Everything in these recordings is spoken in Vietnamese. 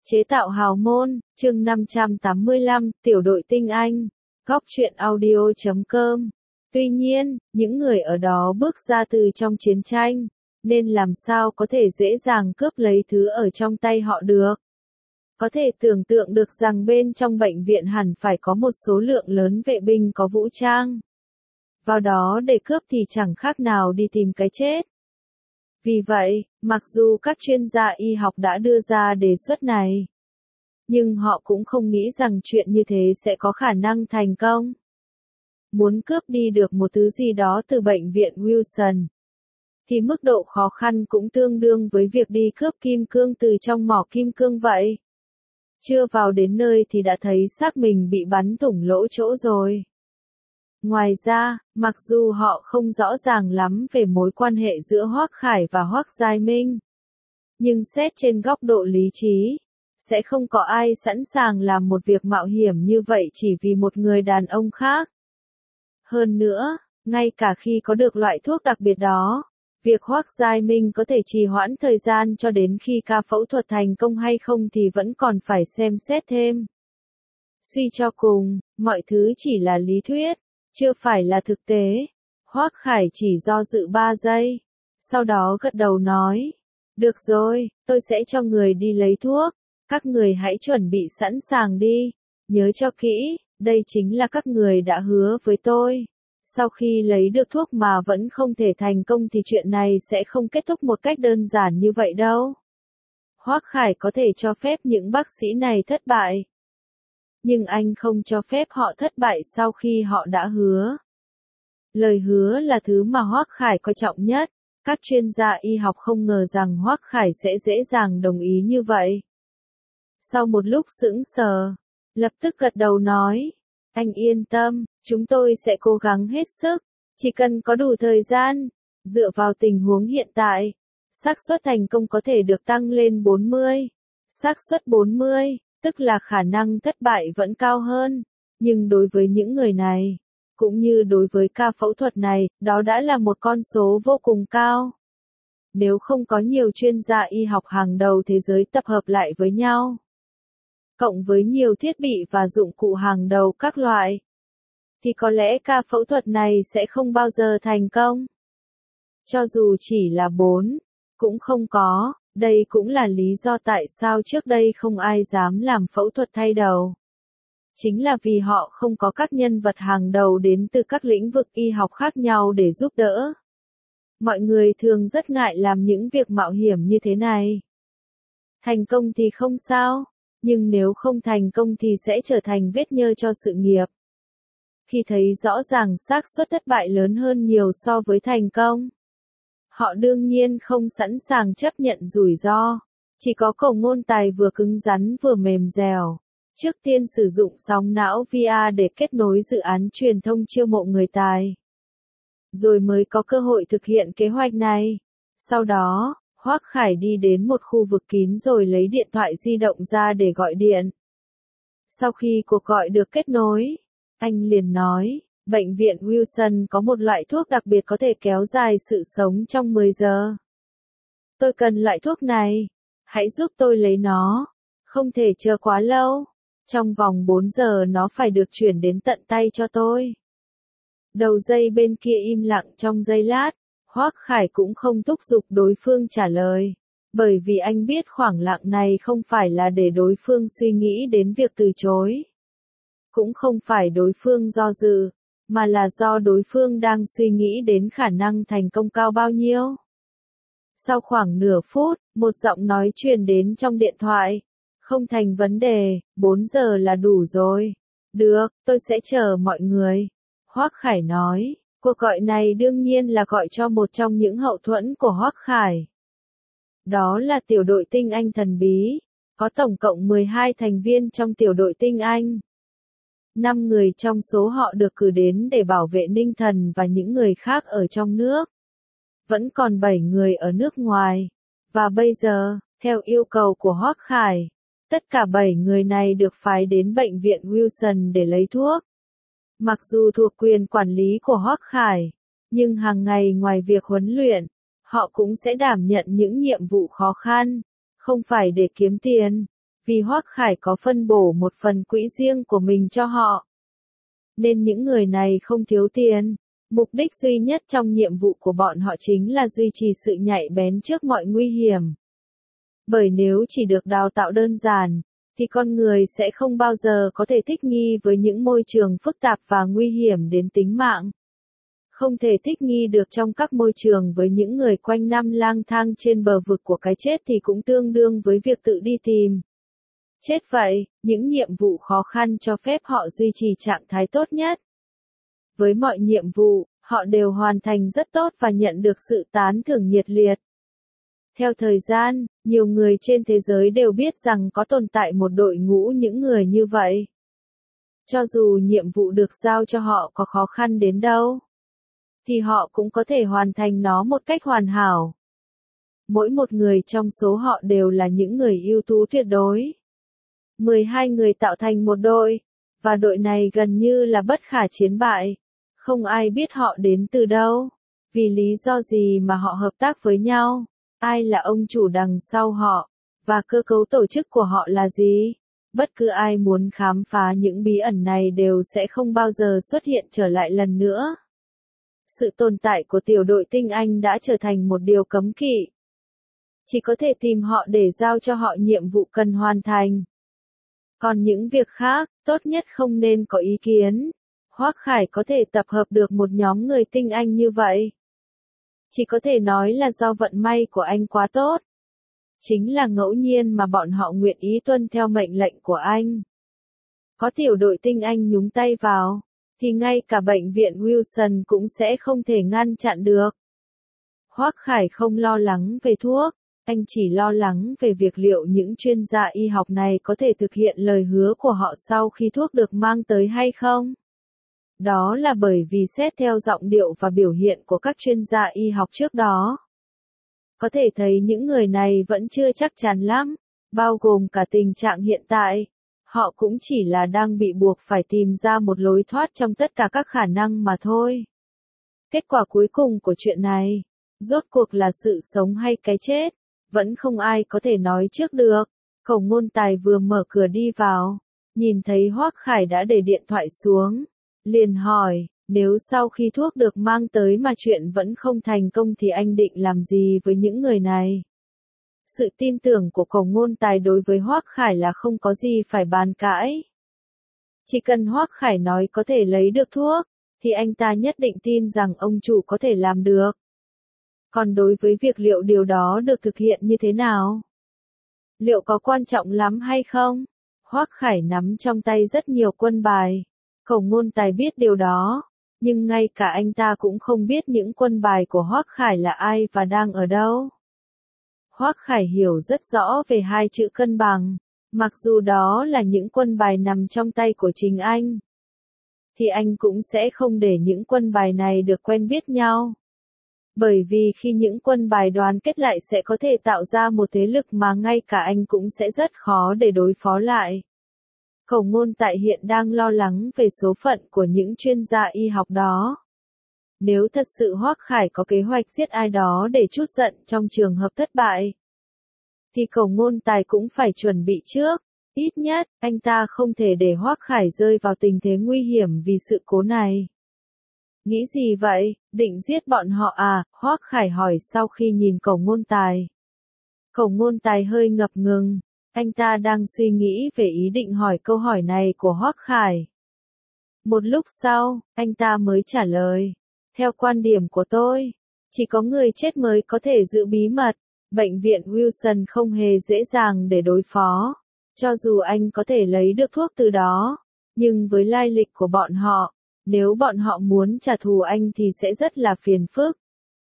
Chế tạo hào môn, chương 585, tiểu đội tinh Anh, góc truyện audio.com. Tuy nhiên, những người ở đó bước ra từ trong chiến tranh, nên làm sao có thể dễ dàng cướp lấy thứ ở trong tay họ được. Có thể tưởng tượng được rằng bên trong bệnh viện hẳn phải có một số lượng lớn vệ binh có vũ trang. Vào đó để cướp thì chẳng khác nào đi tìm cái chết. Vì vậy, mặc dù các chuyên gia y học đã đưa ra đề xuất này, nhưng họ cũng không nghĩ rằng chuyện như thế sẽ có khả năng thành công. Muốn cướp đi được một thứ gì đó từ bệnh viện Wilson, thì mức độ khó khăn cũng tương đương với việc đi cướp kim cương từ trong mỏ kim cương vậy. Chưa vào đến nơi thì đã thấy xác mình bị bắn thủng lỗ chỗ rồi. Ngoài ra, mặc dù họ không rõ ràng lắm về mối quan hệ giữa Hoắc Khải và Hoắc Giai Minh, nhưng xét trên góc độ lý trí, sẽ không có ai sẵn sàng làm một việc mạo hiểm như vậy chỉ vì một người đàn ông khác. Hơn nữa, ngay cả khi có được loại thuốc đặc biệt đó, việc Hoắc Giai Minh có thể trì hoãn thời gian cho đến khi ca phẫu thuật thành công hay không thì vẫn còn phải xem xét thêm. Suy cho cùng, mọi thứ chỉ là lý thuyết, chưa phải là thực tế. Hoắc Khải chỉ do dự 3 giây, sau đó gật đầu nói, được rồi, tôi sẽ cho người đi lấy thuốc, các người hãy chuẩn bị sẵn sàng đi, nhớ cho kỹ, đây chính là các người đã hứa với tôi. Sau khi lấy được thuốc mà vẫn không thể thành công thì chuyện này sẽ không kết thúc một cách đơn giản như vậy đâu. Hoắc Khải có thể cho phép những bác sĩ này thất bại, nhưng anh không cho phép họ thất bại sau khi họ đã hứa. Lời hứa là thứ mà Hoắc Khải coi trọng nhất. Các chuyên gia y học không ngờ rằng Hoắc Khải sẽ dễ dàng đồng ý như vậy. Sau một lúc sững sờ, lập tức gật đầu nói, anh yên tâm, chúng tôi sẽ cố gắng hết sức, chỉ cần có đủ thời gian. Dựa vào tình huống hiện tại, xác suất thành công có thể được tăng lên 40. Xác suất 40, tức là khả năng thất bại vẫn cao hơn, nhưng đối với những người này, cũng như đối với ca phẫu thuật này, đó đã là một con số vô cùng cao. Nếu không có nhiều chuyên gia y học hàng đầu thế giới tập hợp lại với nhau, cộng với nhiều thiết bị và dụng cụ hàng đầu các loại, thì có lẽ ca phẫu thuật này sẽ không bao giờ thành công. Cho dù chỉ là 4, cũng không có, đây cũng là lý do tại sao trước đây không ai dám làm phẫu thuật thay đầu. Chính là vì họ không có các nhân vật hàng đầu đến từ các lĩnh vực y học khác nhau để giúp đỡ. Mọi người thường rất ngại làm những việc mạo hiểm như thế này. Thành công thì không sao, nhưng nếu không thành công thì sẽ trở thành vết nhơ cho sự nghiệp. Khi thấy rõ ràng xác suất thất bại lớn hơn nhiều so với thành công, họ đương nhiên không sẵn sàng chấp nhận rủi ro. Chỉ có cầu ngôn tài vừa cứng rắn vừa mềm dẻo. Trước tiên sử dụng sóng não VR để kết nối dự án truyền thông chiêu mộ người tài, rồi mới có cơ hội thực hiện kế hoạch này. Sau đó, Hoắc Khải đi đến một khu vực kín rồi lấy điện thoại di động ra để gọi điện. Sau khi cuộc gọi được kết nối, anh liền nói, bệnh viện Wilson có một loại thuốc đặc biệt có thể kéo dài sự sống trong 10 giờ. Tôi cần loại thuốc này, hãy giúp tôi lấy nó, không thể chờ quá lâu. Trong vòng 4 giờ nó phải được chuyển đến tận tay cho tôi. Đầu dây bên kia im lặng trong giây lát, Hoắc Khải cũng không thúc giục đối phương trả lời, bởi vì anh biết khoảng lặng này không phải là để đối phương suy nghĩ đến việc từ chối. Cũng không phải đối phương do dự, mà là do đối phương đang suy nghĩ đến khả năng thành công cao bao nhiêu. Sau khoảng nửa phút, một giọng nói truyền đến trong điện thoại. Không thành vấn đề, 4 giờ là đủ rồi. Được, tôi sẽ chờ mọi người. Hoắc Khải nói, cuộc gọi này đương nhiên là gọi cho một trong những hậu thuẫn của Hoắc Khải. Đó là tiểu đội tinh Anh thần bí, có tổng cộng 12 thành viên trong tiểu đội tinh Anh. 5 người trong số họ được cử đến để bảo vệ Ninh Thần và những người khác ở trong nước. Vẫn còn 7 người ở nước ngoài. Và bây giờ, theo yêu cầu của Hoắc Khải, tất cả 7 người này được phái đến bệnh viện Wilson để lấy thuốc. Mặc dù thuộc quyền quản lý của Hoắc Khải, nhưng hàng ngày ngoài việc huấn luyện, họ cũng sẽ đảm nhận những nhiệm vụ khó khăn, không phải để kiếm tiền, Vì Hoắc Khải có phân bổ một phần quỹ riêng của mình cho họ. Nên những người này không thiếu tiền. Mục đích duy nhất trong nhiệm vụ của bọn họ chính là duy trì sự nhạy bén trước mọi nguy hiểm. Bởi nếu chỉ được đào tạo đơn giản, thì con người sẽ không bao giờ có thể thích nghi với những môi trường phức tạp và nguy hiểm đến tính mạng. Không thể thích nghi được trong các môi trường với những người quanh năm lang thang trên bờ vực của cái chết thì cũng tương đương với việc tự đi tìm chết vậy. Những nhiệm vụ khó khăn cho phép họ duy trì trạng thái tốt nhất. Với mọi nhiệm vụ, họ đều hoàn thành rất tốt và nhận được sự tán thưởng nhiệt liệt. Theo thời gian, nhiều người trên thế giới đều biết rằng có tồn tại một đội ngũ những người như vậy. Cho dù nhiệm vụ được giao cho họ có khó khăn đến đâu, thì họ cũng có thể hoàn thành nó một cách hoàn hảo. Mỗi một người trong số họ đều là những người ưu tú tuyệt đối. 12 người tạo thành một đội, và đội này gần như là bất khả chiến bại. Không ai biết họ đến từ đâu, vì lý do gì mà họ hợp tác với nhau, ai là ông chủ đằng sau họ, và cơ cấu tổ chức của họ là gì. Bất cứ ai muốn khám phá những bí ẩn này đều sẽ không bao giờ xuất hiện trở lại lần nữa. Sự tồn tại của tiểu đội tinh Anh đã trở thành một điều cấm kỵ. Chỉ có thể tìm họ để giao cho họ nhiệm vụ cần hoàn thành. Còn những việc khác, tốt nhất không nên có ý kiến. Hoắc Khải có thể tập hợp được một nhóm người tinh Anh như vậy. Chỉ có thể nói là do vận may của anh quá tốt. Chính là ngẫu nhiên mà bọn họ nguyện ý tuân theo mệnh lệnh của anh. Có tiểu đội tinh Anh nhúng tay vào, thì ngay cả bệnh viện Wilson cũng sẽ không thể ngăn chặn được. Hoắc Khải không lo lắng về thuốc, anh chỉ lo lắng về việc liệu những chuyên gia y học này có thể thực hiện lời hứa của họ sau khi thuốc được mang tới hay không. Đó là bởi vì xét theo giọng điệu và biểu hiện của các chuyên gia y học trước đó, có thể thấy những người này vẫn chưa chắc chắn lắm, bao gồm cả tình trạng hiện tại. Họ cũng chỉ là đang bị buộc phải tìm ra một lối thoát trong tất cả các khả năng mà thôi. Kết quả cuối cùng của chuyện này, rốt cuộc là sự sống hay cái chết, vẫn không ai có thể nói trước được. Cẩu Ngôn Tài vừa mở cửa đi vào, nhìn thấy Hoắc Khải đã để điện thoại xuống, liền hỏi, nếu sau khi thuốc được mang tới mà chuyện vẫn không thành công thì anh định làm gì với những người này? Sự tin tưởng của Cẩu Ngôn Tài đối với Hoắc Khải là không có gì phải bàn cãi. Chỉ cần Hoắc Khải nói có thể lấy được thuốc, thì anh ta nhất định tin rằng ông chủ có thể làm được. Còn đối với việc liệu điều đó được thực hiện như thế nào? Liệu có quan trọng lắm hay không? Hoắc Khải nắm trong tay rất nhiều quân bài. Cẩu Ngôn Tài biết điều đó, nhưng ngay cả anh ta cũng không biết những quân bài của Hoắc Khải là ai và đang ở đâu. Hoắc Khải hiểu rất rõ về hai chữ cân bằng, mặc dù đó là những quân bài nằm trong tay của chính anh, thì anh cũng sẽ không để những quân bài này được quen biết nhau. Bởi vì khi những quân bài đoàn kết lại sẽ có thể tạo ra một thế lực mà ngay cả anh cũng sẽ rất khó để đối phó lại. Cẩu Ngôn Tài hiện đang lo lắng về số phận của những chuyên gia y học đó. Nếu thật sự Hoắc Khải có kế hoạch giết ai đó để trút giận trong trường hợp thất bại, thì Cẩu Ngôn Tài cũng phải chuẩn bị trước. Ít nhất, anh ta không thể để Hoắc Khải rơi vào tình thế nguy hiểm vì sự cố này. Nghĩ gì vậy, định giết bọn họ à? Hoắc Khải hỏi sau khi nhìn Cẩu Ngôn Tài. Cẩu Ngôn Tài hơi ngập ngừng, anh ta đang suy nghĩ về ý định hỏi câu hỏi này của Hoắc Khải. Một lúc sau, anh ta mới trả lời. Theo quan điểm của tôi, chỉ có người chết mới có thể giữ bí mật. Bệnh viện Wilson không hề dễ dàng để đối phó. Cho dù anh có thể lấy được thuốc từ đó, nhưng với lai lịch của bọn họ, nếu bọn họ muốn trả thù anh thì sẽ rất là phiền phức.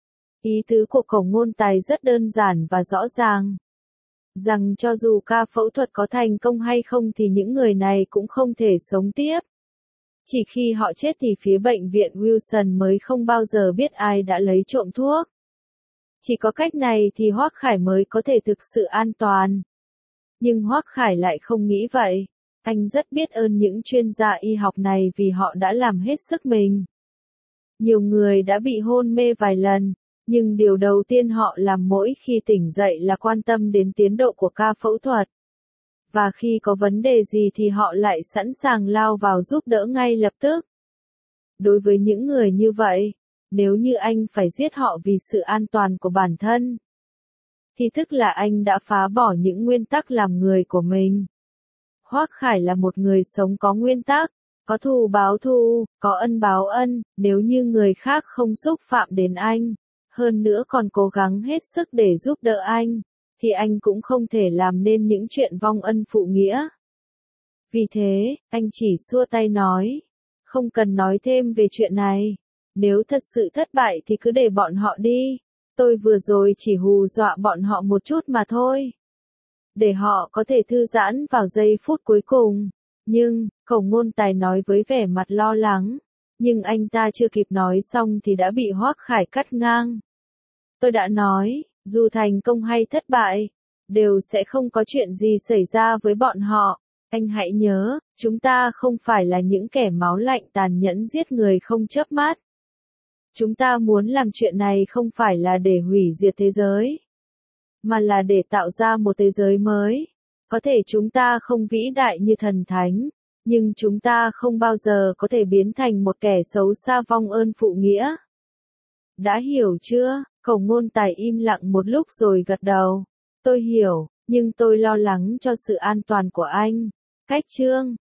Ý tứ của Cẩu Ngôn Tài rất đơn giản và rõ ràng. Rằng cho dù ca phẫu thuật có thành công hay không thì những người này cũng không thể sống tiếp. Chỉ khi họ chết thì phía bệnh viện Wilson mới không bao giờ biết ai đã lấy trộm thuốc. Chỉ có cách này thì Hoắc Khải mới có thể thực sự an toàn. Nhưng Hoắc Khải lại không nghĩ vậy. Anh rất biết ơn những chuyên gia y học này vì họ đã làm hết sức mình. Nhiều người đã bị hôn mê vài lần, nhưng điều đầu tiên họ làm mỗi khi tỉnh dậy là quan tâm đến tiến độ của ca phẫu thuật. và khi có vấn đề gì thì họ lại sẵn sàng lao vào giúp đỡ ngay lập tức. Đối với những người như vậy, nếu như anh phải giết họ vì sự an toàn của bản thân, thì tức là anh đã phá bỏ những nguyên tắc làm người của mình. Hoắc Khải là một người sống có nguyên tắc, có thù báo thù, có ân báo ân, nếu như người khác không xúc phạm đến anh, hơn nữa còn cố gắng hết sức để giúp đỡ anh, thì anh cũng không thể làm nên những chuyện vong ân phụ nghĩa. Vì thế, anh chỉ xua tay nói, không cần nói thêm về chuyện này, nếu thật sự thất bại thì cứ để bọn họ đi, tôi vừa rồi chỉ hù dọa bọn họ một chút mà thôi. Để họ có thể thư giãn vào giây phút cuối cùng. Nhưng, Khổng Ngôn Tài nói với vẻ mặt lo lắng, nhưng anh ta chưa kịp nói xong thì đã bị Hoắc Khải cắt ngang. Tôi đã nói, dù thành công hay thất bại, đều sẽ không có chuyện gì xảy ra với bọn họ. Anh hãy nhớ, chúng ta không phải là những kẻ máu lạnh tàn nhẫn giết người không chớp mắt. Chúng ta muốn làm chuyện này không phải là để hủy diệt thế giới, mà là để tạo ra một thế giới mới. Có thể chúng ta không vĩ đại như thần thánh, nhưng chúng ta không bao giờ có thể biến thành một kẻ xấu xa vong ơn phụ nghĩa. Đã hiểu chưa? Khổng Ngôn Tài im lặng một lúc rồi gật đầu. Tôi hiểu, nhưng tôi lo lắng cho sự an toàn của anh. Cách chương